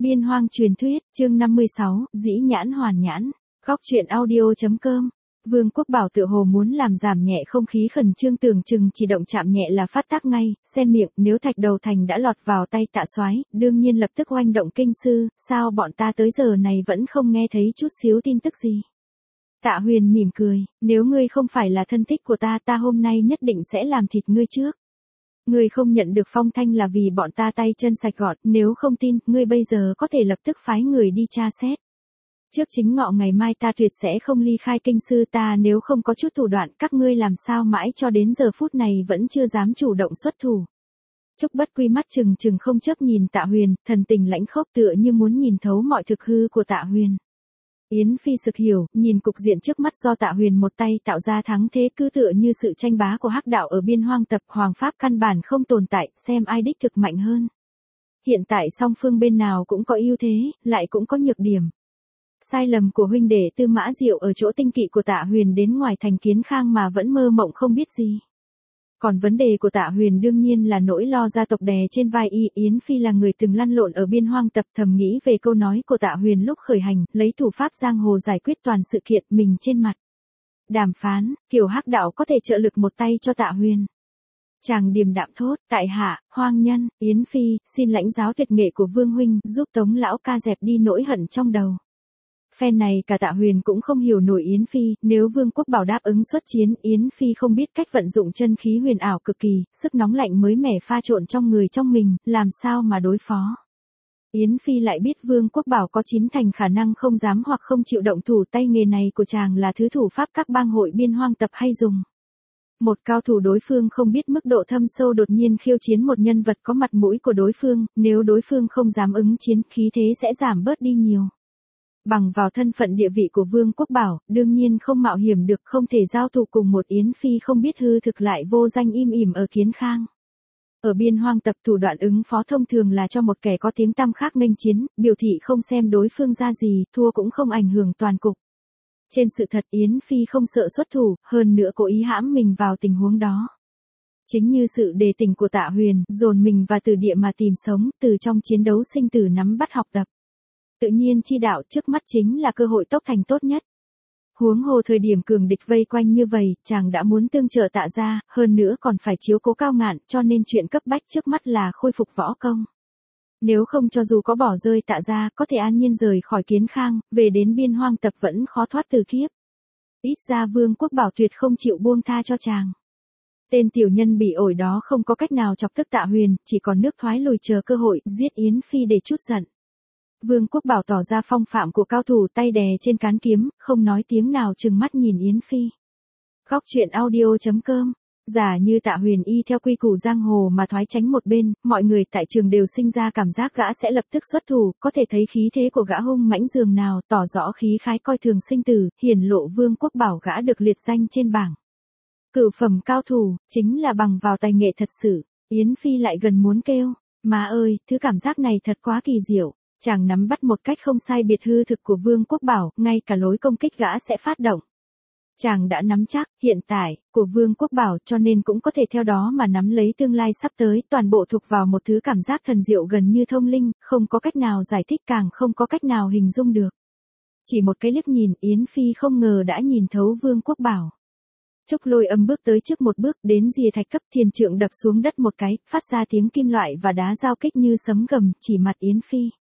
Biên hoang truyền thuyết, chương 56, dĩ nhãn hoàn nhãn. Góc truyện audio.com. Vương Quốc Bảo tự hồ muốn làm giảm nhẹ không khí khẩn trương, tưởng chừng chỉ động chạm nhẹ là phát tác ngay, xen miệng, nếu Thạch Đầu Thành đã lọt vào tay Tạ Soái, đương nhiên lập tức oanh động kinh sư, sao bọn ta tới giờ này vẫn không nghe thấy chút xíu tin tức gì. Tạ Huyền mỉm cười, nếu ngươi không phải là thân thích của ta, ta hôm nay nhất định sẽ làm thịt ngươi trước. Ngươi không nhận được phong thanh là vì bọn ta tay chân sạch gọn, nếu không tin, ngươi bây giờ có thể lập tức phái người đi tra xét. Trước chính ngọ ngày mai ta tuyệt sẽ không ly khai kinh sư ta, nếu không có chút thủ đoạn, các ngươi làm sao mãi cho đến giờ phút này vẫn chưa dám chủ động xuất thủ. Trúc Bất Quy mắt trừng trừng không chớp nhìn Tạ Huyền, thần tình lãnh khốc tựa như muốn nhìn thấu mọi thực hư của Tạ Huyền. Yến Phi sực hiểu, nhìn cục diện trước mắt do Tạ Huyền một tay tạo ra thắng thế, cứ tựa như sự tranh bá của hắc đạo ở biên hoang tập, hoàng pháp căn bản không tồn tại, xem ai đích thực mạnh hơn. Hiện tại song phương bên nào cũng có ưu thế, lại cũng có nhược điểm. Sai lầm của huynh đệ Tư Mã Diệu ở chỗ tinh kỵ của Tạ Huyền đến ngoài thành Kiến Khang mà vẫn mơ mộng không biết gì. Còn vấn đề của Tạ Huyền đương nhiên là nỗi lo gia tộc đè trên vai y. Yến Phi là người từng lăn lộn ở biên hoang tập, thầm nghĩ về câu nói của Tạ Huyền lúc khởi hành, lấy thủ pháp giang hồ giải quyết toàn sự kiện, mình trên mặt đàm phán, kiểu hắc đạo có thể trợ lực một tay cho Tạ Huyền. Chàng điềm đạm thốt, tại hạ, hoang nhân, Yến Phi, xin lãnh giáo tuyệt nghệ của Vương huynh, giúp Tống lão ca dẹp đi nỗi hận trong đầu. Phen này cả Tạ Huyền cũng không hiểu nổi Yến Phi, nếu Vương Quốc Bảo đáp ứng xuất chiến, Yến Phi không biết cách vận dụng chân khí huyền ảo cực kỳ, sức nóng lạnh mới mẻ pha trộn trong người trong mình, làm sao mà đối phó. Yến Phi lại biết Vương Quốc Bảo có 9 thành khả năng không dám hoặc không chịu động thủ, tay nghề này của chàng là thứ thủ pháp các bang hội biên hoang tập hay dùng. Một cao thủ đối phương không biết mức độ thâm sâu đột nhiên khiêu chiến một nhân vật có mặt mũi của đối phương, nếu đối phương không dám ứng chiến, khí thế sẽ giảm bớt đi nhiều. Bằng vào thân phận địa vị của Vương Quốc Bảo, đương nhiên không mạo hiểm được, không thể giao thủ cùng một Yến Phi không biết hư thực lại vô danh im ỉm ở Kiến Khang. Ở biên hoang tập, thủ đoạn ứng phó thông thường là cho một kẻ có tiếng tăm khác nghênh chiến, biểu thị không xem đối phương ra gì, thua cũng không ảnh hưởng toàn cục. Trên sự thật Yến Phi không sợ xuất thủ, hơn nữa cố ý hãm mình vào tình huống đó. Chính như sự đề tình của Tạ Huyền, dồn mình vào từ địa mà tìm sống, từ trong chiến đấu sinh tử nắm bắt học tập. Tự nhiên chi đạo trước mắt chính là cơ hội tốc thành tốt nhất. Huống hồ thời điểm cường địch vây quanh như vậy, chàng đã muốn tương trợ Tạ gia, hơn nữa còn phải chiếu cố Cao Ngạn, cho nên chuyện cấp bách trước mắt là khôi phục võ công. Nếu không cho dù có bỏ rơi Tạ gia, có thể an nhiên rời khỏi Kiến Khang, về đến biên hoang tập vẫn khó thoát từ kiếp. Ít ra Vương Quốc Bảo tuyệt không chịu buông tha cho chàng. Tên tiểu nhân bị ổi đó không có cách nào chọc tức Tạ Huyền, chỉ còn nước thoái lùi chờ cơ hội, giết Yến Phi để trút giận. Vương Quốc Bảo tỏ ra phong phạm của cao thủ, tay đè trên cán kiếm, không nói tiếng nào, trừng mắt nhìn Yến Phi. Góc truyện audio.com. Giả như Tạ Huyền y theo quy củ giang hồ mà thoái tránh một bên, mọi người tại trường đều sinh ra cảm giác gã sẽ lập tức xuất thủ, có thể thấy khí thế của gã hung mãnh dường nào, tỏ rõ khí khái coi thường sinh tử, hiển lộ Vương Quốc Bảo gã được liệt danh trên bảng cửu phẩm cao thủ, chính là bằng vào tài nghệ thật sự. Yến Phi lại gần muốn kêu, má ơi, thứ cảm giác này thật quá kỳ diệu. Chàng nắm bắt một cách không sai biệt hư thực của Vương Quốc Bảo, ngay cả lối công kích gã sẽ phát động. Chàng đã nắm chắc, hiện tại, của Vương Quốc Bảo, cho nên cũng có thể theo đó mà nắm lấy tương lai sắp tới, toàn bộ thuộc vào một thứ cảm giác thần diệu gần như thông linh, không có cách nào giải thích, càng không có cách nào hình dung được. Chỉ một cái liếc nhìn, Yến Phi không ngờ đã nhìn thấu Vương Quốc Bảo. Trúc Lôi Âm bước tới trước một bước, đến rìa thạch cấp, thiền trượng đập xuống đất một cái, phát ra tiếng kim loại và đá giao kích như sấm gầm, chỉ mặt Yến Phi.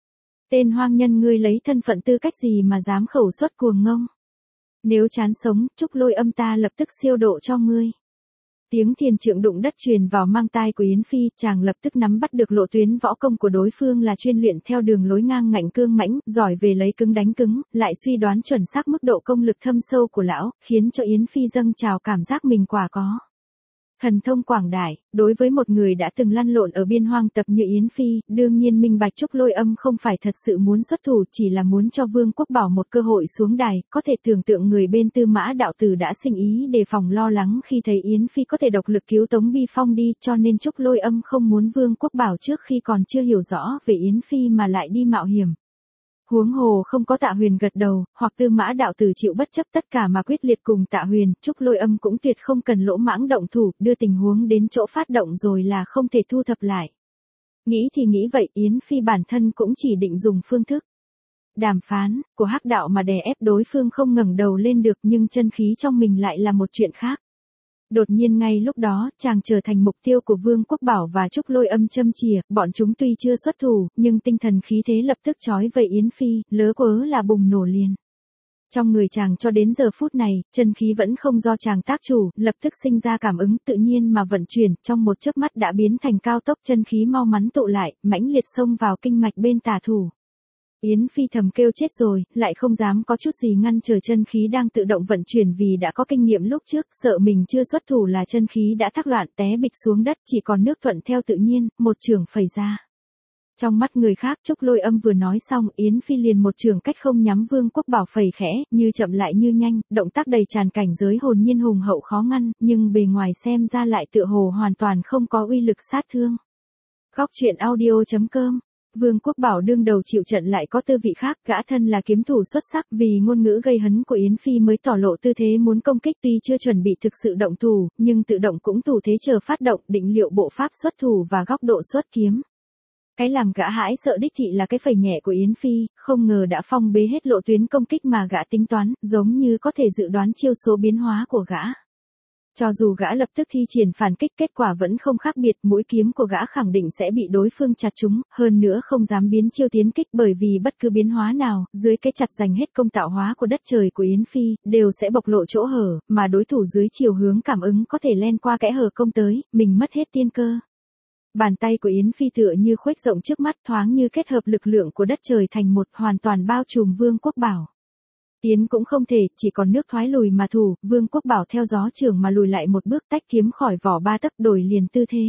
Tên hoang nhân, ngươi lấy thân phận tư cách gì mà dám khẩu xuất cuồng ngông? Nếu chán sống, Trúc Lôi Âm ta lập tức siêu độ cho ngươi. Tiếng thiền trượng đụng đất truyền vào mang tai của Yến Phi, chàng lập tức nắm bắt được lộ tuyến võ công của đối phương là chuyên luyện theo đường lối ngang ngạnh cương mãnh, giỏi về lấy cứng đánh cứng, lại suy đoán chuẩn xác mức độ công lực thâm sâu của lão, khiến cho Yến Phi dâng trào cảm giác mình quả có thần thông quảng đại. Đối với một người đã từng lăn lộn ở biên hoang tập như Yến Phi, đương nhiên minh bạch Trúc Lôi Âm không phải thật sự muốn xuất thủ, chỉ là muốn cho Vương Quốc Bảo một cơ hội xuống đài, có thể tưởng tượng người bên Tư Mã đạo tử đã sinh ý đề phòng lo lắng khi thấy Yến Phi có thể độc lực cứu Tống Bi Phong đi, cho nên Trúc Lôi Âm không muốn Vương Quốc Bảo trước khi còn chưa hiểu rõ về Yến Phi mà lại đi mạo hiểm. Huống hồ không có Tạ Huyền gật đầu, hoặc Tư Mã đạo tử chịu bất chấp tất cả mà quyết liệt cùng Tạ Huyền, Trúc Lôi Âm cũng tuyệt không cần lỗ mãng động thủ, đưa tình huống đến chỗ phát động rồi là không thể thu thập lại. Nghĩ thì nghĩ vậy, Yến Phi bản thân cũng chỉ định dùng phương thức đàm phán của hắc đạo mà đè ép đối phương không ngẩng đầu lên được, nhưng chân khí trong mình lại là một chuyện khác. Đột nhiên ngay lúc đó, chàng trở thành mục tiêu của Vương Quốc Bảo và Trúc Lôi Âm châm chìa, bọn chúng tuy chưa xuất thủ, nhưng tinh thần khí thế lập tức trói vây Yến Phi, lớ quớ là bùng nổ liền. Trong người chàng cho đến giờ phút này, chân khí vẫn không do chàng tác chủ, lập tức sinh ra cảm ứng tự nhiên mà vận chuyển, trong một chớp mắt đã biến thành cao tốc, chân khí mau mắn tụ lại, mãnh liệt xông vào kinh mạch bên tả thủ. Yến Phi thầm kêu chết rồi, lại không dám có chút gì ngăn trở chân khí đang tự động vận chuyển vì đã có kinh nghiệm lúc trước, sợ mình chưa xuất thủ là chân khí đã thác loạn té bịch xuống đất, chỉ còn nước thuận theo tự nhiên, một chưởng phẩy ra. Trong mắt người khác, Trúc Lôi Âm vừa nói xong, Yến Phi liền một chưởng cách không nhắm Vương Quốc Bảo phẩy khẽ, như chậm lại như nhanh, động tác đầy tràn cảnh giới hồn nhiên hùng hậu khó ngăn, nhưng bề ngoài xem ra lại tựa hồ hoàn toàn không có uy lực sát thương. Góc truyện audio.com. Vương Quốc Bảo đương đầu chịu trận lại có tư vị khác, gã thân là kiếm thủ xuất sắc, vì ngôn ngữ gây hấn của Yến Phi mới tỏ lộ tư thế muốn công kích, tuy chưa chuẩn bị thực sự động thủ, nhưng tự động cũng thủ thế chờ phát động, định liệu bộ pháp xuất thủ và góc độ xuất kiếm. Cái làm gã hãi sợ đích thị là cái phẩy nhẹ của Yến Phi, không ngờ đã phong bế hết lộ tuyến công kích mà gã tính toán, giống như có thể dự đoán chiêu số biến hóa của gã. Cho dù gã lập tức thi triển phản kích, kết quả vẫn không khác biệt, mũi kiếm của gã khẳng định sẽ bị đối phương chặt trúng, hơn nữa không dám biến chiêu tiến kích bởi vì bất cứ biến hóa nào, dưới cái chặt giành hết công tạo hóa của đất trời của Yến Phi, đều sẽ bộc lộ chỗ hở, mà đối thủ dưới chiều hướng cảm ứng có thể len qua kẽ hở công tới, mình mất hết tiên cơ. Bàn tay của Yến Phi tựa như khuếch rộng trước mắt, thoáng như kết hợp lực lượng của đất trời thành một, hoàn toàn bao trùm Vương Quốc Bảo. Tiến cũng không thể, chỉ còn nước thoái lùi mà thủ, Vương Quốc Bảo theo gió trường mà lùi lại một bước, tách kiếm khỏi vỏ ba tấc, đổi liền tư thế.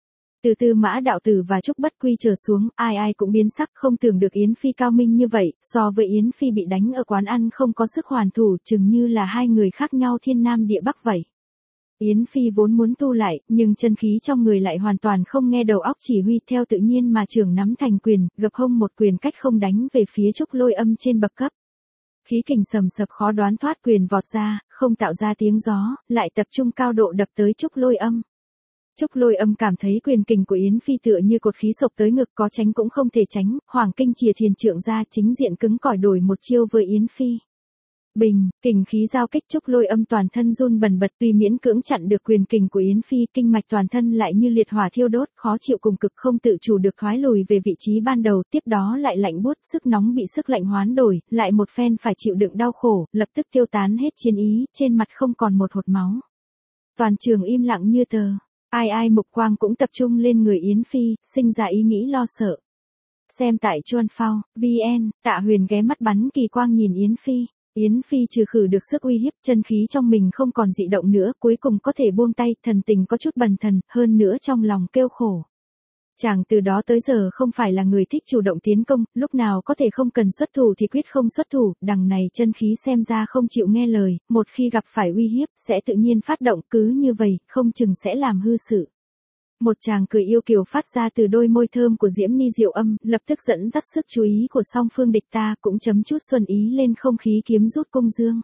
Từ Tư Mã Đạo Tử và Trúc Bất Quy trở xuống, ai ai cũng biến sắc, không tưởng được Yến Phi cao minh như vậy, so với Yến Phi bị đánh ở quán ăn không có sức hoàn thủ, chừng như là hai người khác nhau thiên nam địa bắc vậy. Yến Phi vốn muốn tu lại, nhưng chân khí trong người lại hoàn toàn không nghe đầu óc chỉ huy, theo tự nhiên mà trường nắm thành quyền, gập hông một quyền cách không đánh về phía Trúc Lôi Âm trên bậc cấp. Khí kình sầm sập khó đoán thoát quyền vọt ra, không tạo ra tiếng gió, lại tập trung cao độ đập tới Trúc Lôi Âm. Trúc Lôi Âm cảm thấy quyền kình của Yến Phi tựa như cột khí sộc tới ngực, có tránh cũng không thể tránh, Hoàng Kinh chìa thiền trượng ra, chính diện cứng cỏi đổi một chiêu với Yến Phi. Bình, kình khí giao kích, Trúc Lôi Âm toàn thân run bần bật, tuy miễn cưỡng chặn được quyền kình của Yến Phi, kinh mạch toàn thân lại như liệt hỏa thiêu đốt, khó chịu cùng cực, không tự chủ được thoái lùi về vị trí ban đầu, tiếp đó lại lạnh buốt, sức nóng bị sức lạnh hoán đổi, lại một phen phải chịu đựng đau khổ, lập tức tiêu tán hết chiến ý, trên mặt không còn một hột máu. Toàn trường im lặng như tờ, ai ai mục quang cũng tập trung lên người Yến Phi, sinh ra ý nghĩ lo sợ. Xem tại Chuan Phao, VN, Tạ Huyền ghé mắt bắn kỳ quang nhìn Yến Phi. Yến Phi trừ khử được sức uy hiếp, chân khí trong mình không còn dị động nữa, cuối cùng có thể buông tay, thần tình có chút bần thần, hơn nữa trong lòng kêu khổ. Chàng từ đó tới giờ không phải là người thích chủ động tiến công, lúc nào có thể không cần xuất thủ thì quyết không xuất thủ, đằng này chân khí xem ra không chịu nghe lời, một khi gặp phải uy hiếp, sẽ tự nhiên phát động, cứ như vậy, không chừng sẽ làm hư sự. Một chàng cười yêu kiều phát ra từ đôi môi thơm của Diễm Ni Diệu Âm, lập tức dẫn dắt sức chú ý của song phương địch ta, cũng chấm chút xuân ý lên không khí kiếm rút cung dương.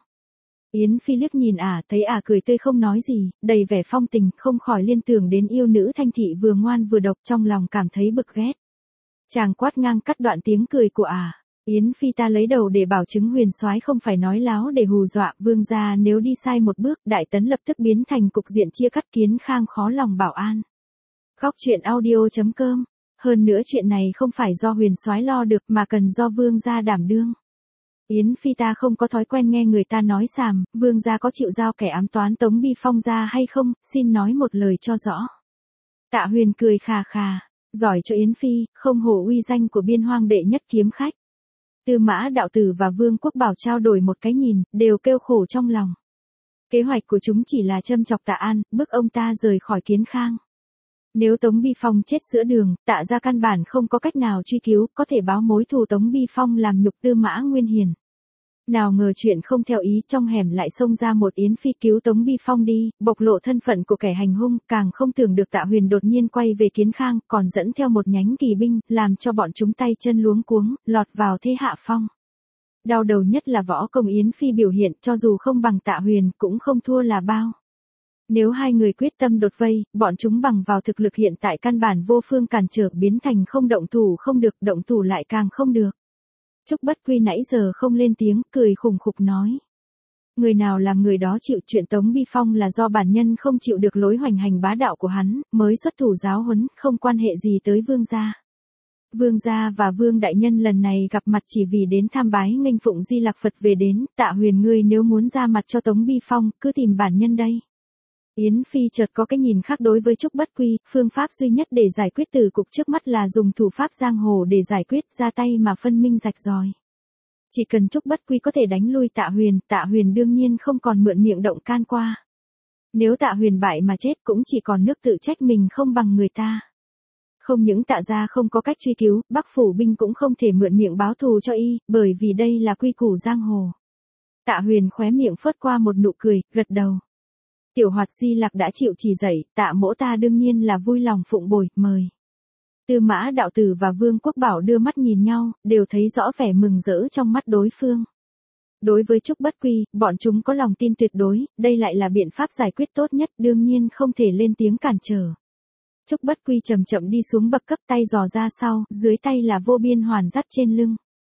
Yến Phi liếc nhìn thấy cười tươi không nói gì, đầy vẻ phong tình, không khỏi liên tưởng đến yêu nữ thanh thị vừa ngoan vừa độc, trong lòng cảm thấy bực ghét. Chàng quát ngang cắt đoạn tiếng cười của Yến Phi, ta lấy đầu để bảo chứng Huyền soái không phải nói láo để hù dọa, vương gia nếu đi sai một bước, Đại Tấn lập tức biến thành cục diện chia cắt, Kiến Khang khó lòng bảo an. Góc truyện audio.com. Hơn nữa chuyện này không phải do Huyền soái lo được mà cần do vương gia đảm đương. Yến Phi, ta không có thói quen nghe người ta nói xàm, vương gia có chịu giao kẻ ám toán Tống Bi Phong ra hay không, xin nói một lời cho rõ. Tạ Huyền cười khà khà, giỏi cho Yến Phi, không hổ uy danh của biên hoang đệ nhất kiếm khách. Tư Mã Đạo Tử và Vương Quốc Bảo trao đổi một cái nhìn, đều kêu khổ trong lòng. Kế hoạch của chúng chỉ là châm chọc Tạ An, bức ông ta rời khỏi Kiến Khang. Nếu Tống Bi Phong chết giữa đường, Tạ gia căn bản không có cách nào truy cứu, có thể báo mối thù Tống Bi Phong làm nhục Tư Mã Nguyên Hiền. Nào ngờ chuyện không theo ý, trong hẻm lại xông ra một Yến Phi cứu Tống Bi Phong đi, bộc lộ thân phận của kẻ hành hung, càng không tưởng được Tạ Huyền đột nhiên quay về Kiến Khang, còn dẫn theo một nhánh kỳ binh, làm cho bọn chúng tay chân luống cuống, lọt vào thế hạ phong. Đau đầu nhất là võ công Yến Phi biểu hiện, cho dù không bằng Tạ Huyền, cũng không thua là bao. Nếu hai người quyết tâm đột vây, bọn chúng bằng vào thực lực hiện tại căn bản vô phương cản trở, biến thành không động thủ không được, động thủ lại càng không được. Trúc Bất Quy nãy giờ không lên tiếng, cười khủng khục nói. Người nào làm người đó chịu, chuyện Tống Bi Phong là do bản nhân không chịu được lối hoành hành bá đạo của hắn, mới xuất thủ giáo huấn, không quan hệ gì tới vương gia. Vương gia và vương đại nhân lần này gặp mặt chỉ vì đến tham bái nghênh phụng Di Lặc Phật về đến, Tạ Huyền ngươi nếu muốn ra mặt cho Tống Bi Phong, cứ tìm bản nhân đây. Yến Phi chợt có cái nhìn khác đối với Trúc Bất Quy, phương pháp duy nhất để giải quyết từ cục trước mắt là dùng thủ pháp giang hồ để giải quyết, ra tay mà phân minh rạch ròi. Chỉ cần Trúc Bất Quy có thể đánh lui Tạ Huyền đương nhiên không còn mượn miệng động can qua. Nếu Tạ Huyền bại mà chết cũng chỉ còn nước tự trách mình không bằng người ta. Không những Tạ gia không có cách truy cứu, Bắc phủ binh cũng không thể mượn miệng báo thù cho y, bởi vì đây là quy củ giang hồ. Tạ Huyền khóe miệng phớt qua một nụ cười, gật đầu. Tiểu Hoạt Di Lặc đã chịu chỉ dạy, Tạ mỗ ta đương nhiên là vui lòng phụng bồi, mời. Tư Mã đạo tử và Vương Quốc Bảo đưa mắt nhìn nhau, đều thấy rõ vẻ mừng rỡ trong mắt đối phương. Đối với Trúc Bất Quy, bọn chúng có lòng tin tuyệt đối, đây lại là biện pháp giải quyết tốt nhất, đương nhiên không thể lên tiếng cản trở. Trúc Bất Quy chậm chậm đi xuống bậc cấp, tay giò ra sau, dưới tay là Vô Biên Hoàn dắt trên lưng.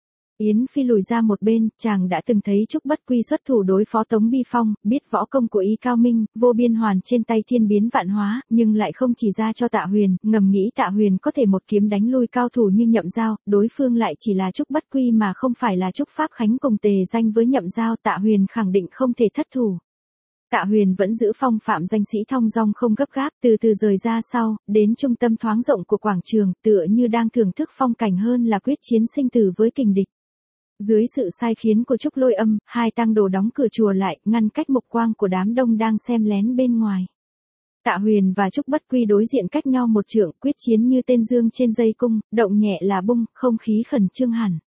Yến Phi lùi ra một bên, chàng đã từng thấy Trúc Bất Quy xuất thủ đối phó Tống Bi Phong, biết võ công của y cao minh, Vô Biên Hoàn trên tay thiên biến vạn hóa, nhưng lại không chỉ ra cho Tạ Huyền, ngầm nghĩ Tạ Huyền có thể một kiếm đánh lui cao thủ như Nhậm Giao, đối phương lại chỉ là Trúc Bất Quy mà không phải là Trúc Pháp Khánh cùng tề danh với Nhậm Giao, Tạ Huyền khẳng định không thể thất thủ. Tạ Huyền vẫn giữ phong phạm danh sĩ thong dong không gấp gáp, từ từ rời ra sau, đến trung tâm thoáng rộng của quảng trường, tựa như đang thưởng thức phong cảnh hơn là quyết chiến sinh tử với kình địch. Dưới sự sai khiến của Trúc Lôi Âm, hai tang đồ đóng cửa chùa lại, ngăn cách mục quang của đám đông đang xem lén bên ngoài. Tạ Huyền và Trúc Bất Quy đối diện cách nhau một trượng, quyết chiến như tên dương trên dây cung, động nhẹ là bung, không khí khẩn trương hẳn.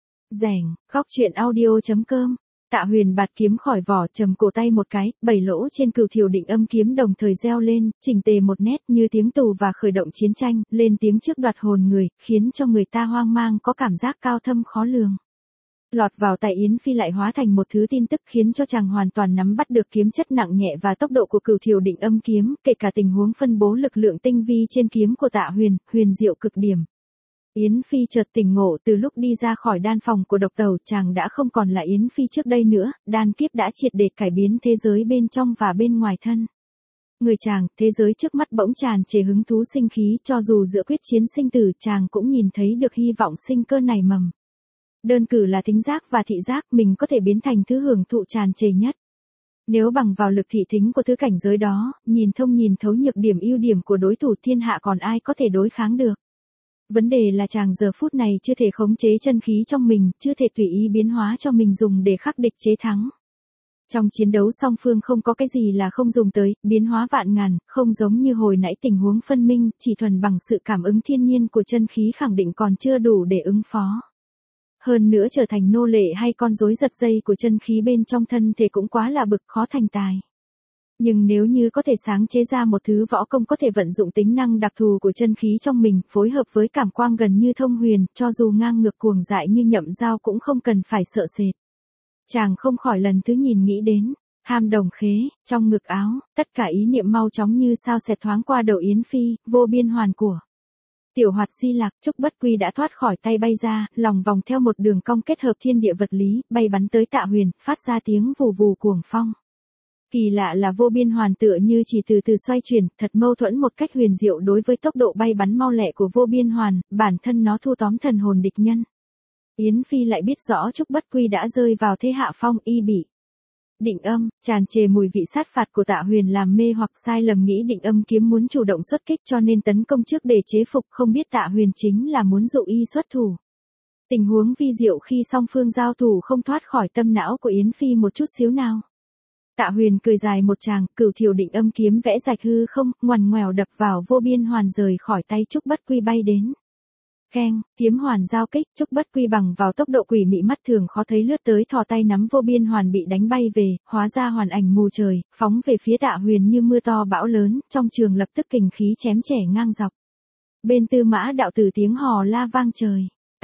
Rèng, góc truyện audio.com. Tạ Huyền bạt kiếm khỏi vỏ, trầm cổ tay một cái, 7 lỗ trên cửu thiểu định âm kiếm đồng thời reo lên, chỉnh tề một nét như tiếng tù và khởi động chiến tranh, lên tiếng trước đoạt hồn người, khiến cho người ta hoang mang có cảm giác cao thâm khó lường. Lọt vào tay Yến Phi lại hóa thành một thứ tin tức khiến cho chàng hoàn toàn nắm bắt được kiếm chất nặng nhẹ và tốc độ của cửu thiểu định âm kiếm, kể cả tình huống phân bố lực lượng tinh vi trên kiếm của Tạ Huyền, huyền diệu cực điểm. Yến Phi chợt tỉnh ngộ, từ lúc đi ra khỏi đan phòng của độc tẩu, chàng đã không còn là Yến Phi trước đây nữa, đan kiếp đã triệt để cải biến thế giới bên trong và bên ngoài thân. Người chàng, thế giới trước mắt bỗng tràn trề hứng thú sinh khí, cho dù giữa quyết chiến sinh tử, chàng cũng nhìn thấy được hy vọng sinh cơ nảy mầm. Đơn cử là thính giác và thị giác, mình có thể biến thành thứ hưởng thụ tràn trề nhất. Nếu bằng vào lực thị thính của thứ cảnh giới đó, nhìn thông nhìn thấu nhược điểm ưu điểm của đối thủ, thiên hạ còn ai có thể đối kháng được. Vấn đề là chàng giờ phút này chưa thể khống chế chân khí trong mình, chưa thể tùy ý biến hóa cho mình dùng để khắc địch chế thắng. Trong chiến đấu song phương không có cái gì là không dùng tới, biến hóa vạn ngàn, không giống như hồi nãy tình huống phân minh, chỉ thuần bằng sự cảm ứng thiên nhiên của chân khí khẳng định còn chưa đủ để ứng phó. Hơn nữa trở thành nô lệ hay con rối giật dây của chân khí bên trong thân thể cũng quá là bực khó thành tài. Nhưng nếu như có thể sáng chế ra một thứ võ công có thể vận dụng tính năng đặc thù của chân khí trong mình, phối hợp với cảm quang gần như thông huyền, cho dù ngang ngược cuồng dại như Nhậm Giao cũng không cần phải sợ sệt. Chàng không khỏi lần thứ nhìn nghĩ đến, ham đồng khế, trong ngực áo, tất cả ý niệm mau chóng như sao xẹt thoáng qua đầu Yến Phi, Vô Biên Hoàn của Tiểu Hoạt Di Lặc. Trúc Bất Quy đã thoát khỏi tay bay ra, lòng vòng theo một đường cong kết hợp thiên địa vật lý, bay bắn tới Tạ Huyền, phát ra tiếng vù vù cuồng phong. Kỳ lạ là Vô Biên Hoàn tựa như chỉ từ từ xoay chuyển, thật mâu thuẫn một cách huyền diệu đối với tốc độ bay bắn mau lẹ của Vô Biên Hoàn, bản thân nó thu tóm thần hồn địch nhân. Yến Phi lại biết rõ Trúc Bất Quy đã rơi vào thế hạ phong, y bị định âm, tràn trề mùi vị sát phạt của Tạ Huyền làm mê hoặc sai lầm nghĩ định âm kiếm muốn chủ động xuất kích cho nên tấn công trước để chế phục, không biết Tạ Huyền chính là muốn dụ y xuất thủ. Tình huống vi diệu khi song phương giao thủ không thoát khỏi tâm não của Yến Phi một chút xíu nào. Tạ Huyền cười dài một tràng, cửu thiểu định âm kiếm vẽ rạch hư không, ngoằn ngoèo đập vào Vô Biên Hoàn rời khỏi tay Trúc Bất Quy bay đến. Keng, kiếm hoàn giao kích, Trúc Bất Quy bằng vào tốc độ quỷ mị mắt thường khó thấy lướt tới thò tay nắm Vô Biên Hoàn bị đánh bay về, hóa ra hoàn ảnh mù trời, phóng về phía Tạ Huyền như mưa to bão lớn, trong trường lập tức kình khí chém trẻ ngang dọc. Bên Tư Mã đạo tử tiếng hò la vang trời.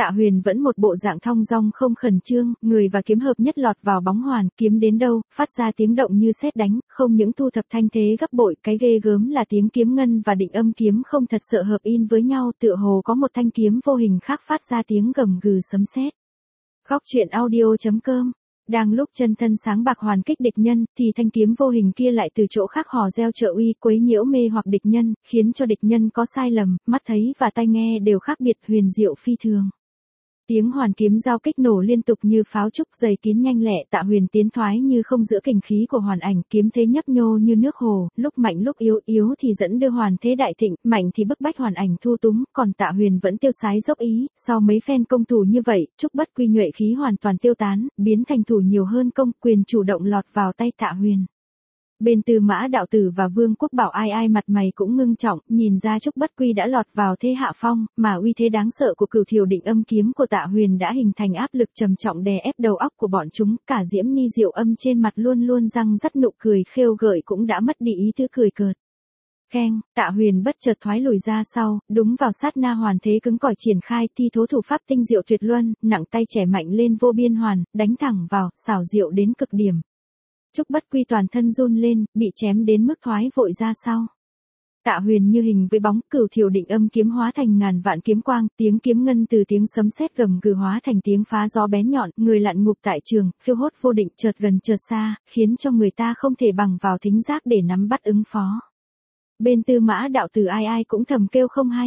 Tạ Huyền vẫn một bộ dạng thong dong không khẩn trương, người và kiếm hợp nhất lọt vào bóng hoàn, kiếm đến đâu, phát ra tiếng động như sét đánh, không những thu thập thanh thế gấp bội, cái ghê gớm là tiếng kiếm ngân và định âm kiếm không thật sự hợp in với nhau, tựa hồ có một thanh kiếm vô hình khác phát ra tiếng gầm gừ sấm sét. Góc truyện audio.com. Đang lúc chân thân sáng bạc hoàn kích địch nhân, thì thanh kiếm vô hình kia lại từ chỗ khác hò reo trợ uy, quấy nhiễu mê hoặc địch nhân, khiến cho địch nhân có sai lầm, mắt thấy và tai nghe đều khác biệt, huyền diệu phi thường. Tiếng hoàn kiếm giao kích nổ liên tục như pháo trúc, dày kín nhanh lẹ, Tạ Huyền tiến thoái như không giữa kình khí của hoàn ảnh, kiếm thế nhấp nhô như nước hồ, lúc mạnh lúc yếu, yếu thì dẫn đưa hoàn thế đại thịnh, mạnh thì bức bách hoàn ảnh thu túng, còn Tạ Huyền vẫn tiêu sái dốc ý, sau mấy phen công thủ như vậy, Trúc Bất Quy nhuệ khí hoàn toàn tiêu tán, biến thành thủ nhiều hơn công, quyền chủ động lọt vào tay Tạ Huyền. Bên Tư Mã Đạo Tử và Vương Quốc Bảo ai ai mặt mày cũng ngưng trọng, nhìn ra Trúc Bất Quy đã lọt vào thế hạ phong, mà uy thế đáng sợ của Cửu Thiểu Định Âm kiếm của Tạ Huyền đã hình thành áp lực trầm trọng đè ép đầu óc của bọn chúng, cả Diễm Ni Diệu Âm trên mặt luôn luôn răng rắt nụ cười khêu gợi cũng đã mất đi ý tứ cười cợt. Keng, Tạ Huyền bất chợt thoái lùi ra sau, đúng vào sát na hoàn thế cứng cỏi triển khai, thi thố thủ pháp tinh diệu tuyệt luân, nặng tay trẻ mạnh lên vô biên hoàn, đánh thẳng vào, xảo diệu đến cực điểm. Trúc Bất Quy toàn thân run lên, bị chém đến mức thoái vội ra sau. Tạ Huyền như hình với bóng, Cửu Thiểu Định Âm kiếm hóa thành ngàn vạn kiếm quang, tiếng kiếm ngân từ tiếng sấm sét gầm gừ hóa thành tiếng phá gió bén nhọn, người lặn ngục tại trường, phiêu hốt vô định, chợt gần chợt xa, khiến cho người ta không thể bằng vào thính giác để nắm bắt ứng phó. Bên Tư Mã Đạo Tử ai ai cũng thầm kêu không hay.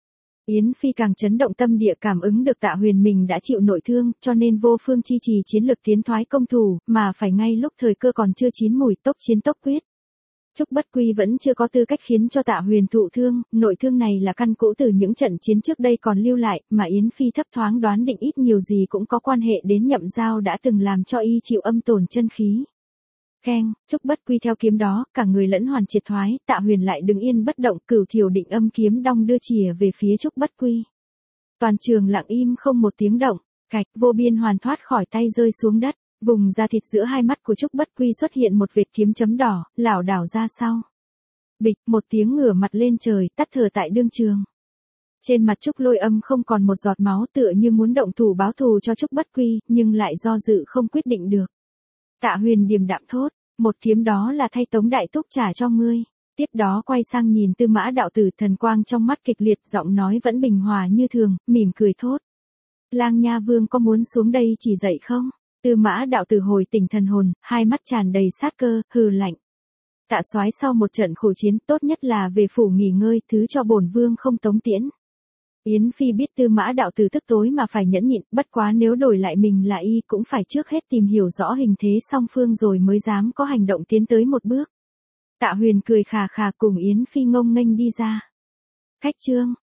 Yến Phi càng chấn động tâm địa, cảm ứng được Tạ Huyền mình đã chịu nội thương, cho nên vô phương chi trì chiến lực tiến thoái công thủ, mà phải ngay lúc thời cơ còn chưa chín mùi, tốc chiến tốc quyết. Trúc Bất Quy vẫn chưa có tư cách khiến cho Tạ Huyền thụ thương, nội thương này là căn cũ từ những trận chiến trước đây còn lưu lại, mà Yến Phi thấp thoáng đoán định ít nhiều gì cũng có quan hệ đến Nhậm Giao đã từng làm cho y chịu âm tổn chân khí. Keng, Trúc Bất Quy theo kiếm đó, cả người lẫn hoàn triệt thoái, Tạ Huyền lại đứng yên bất động, Cửu Thiểu Định Âm kiếm đong đưa chìa về phía Trúc Bất Quy. Toàn trường lặng im không một tiếng động, cạch, vô biên hoàn thoát khỏi tay rơi xuống đất, vùng da thịt giữa hai mắt của Trúc Bất Quy xuất hiện một vệt kiếm chấm đỏ, lảo đảo ra sau. Bịch, một tiếng ngửa mặt lên trời, tắt thở tại đương trường. Trên mặt Trúc Lôi Âm không còn một giọt máu, tựa như muốn động thủ báo thù cho Trúc Bất Quy, nhưng lại do dự không quyết định được. Tạ Huyền điềm đạm thốt, một kiếm đó là thay Tống Đại Túc trả cho ngươi. Tiếp đó quay sang nhìn Tư Mã Đạo Tử, thần quang trong mắt kịch liệt, giọng nói vẫn bình hòa như thường, mỉm cười thốt. Lang Nha Vương có muốn xuống đây chỉ dạy không? Tư Mã Đạo Tử hồi tỉnh thần hồn, hai mắt tràn đầy sát cơ, hừ lạnh. Tạ soái sau một trận khổ chiến, tốt nhất là về phủ nghỉ ngơi, thứ cho bổn vương không tống tiễn. Yến Phi biết Tư Mã Đạo Tử tức tối mà phải nhẫn nhịn, bất quá nếu đổi lại mình là y cũng phải trước hết tìm hiểu rõ hình thế song phương rồi mới dám có hành động tiến tới một bước. Tạ Huyền cười khà khà cùng Yến Phi ngông nghênh đi ra. Khách trương,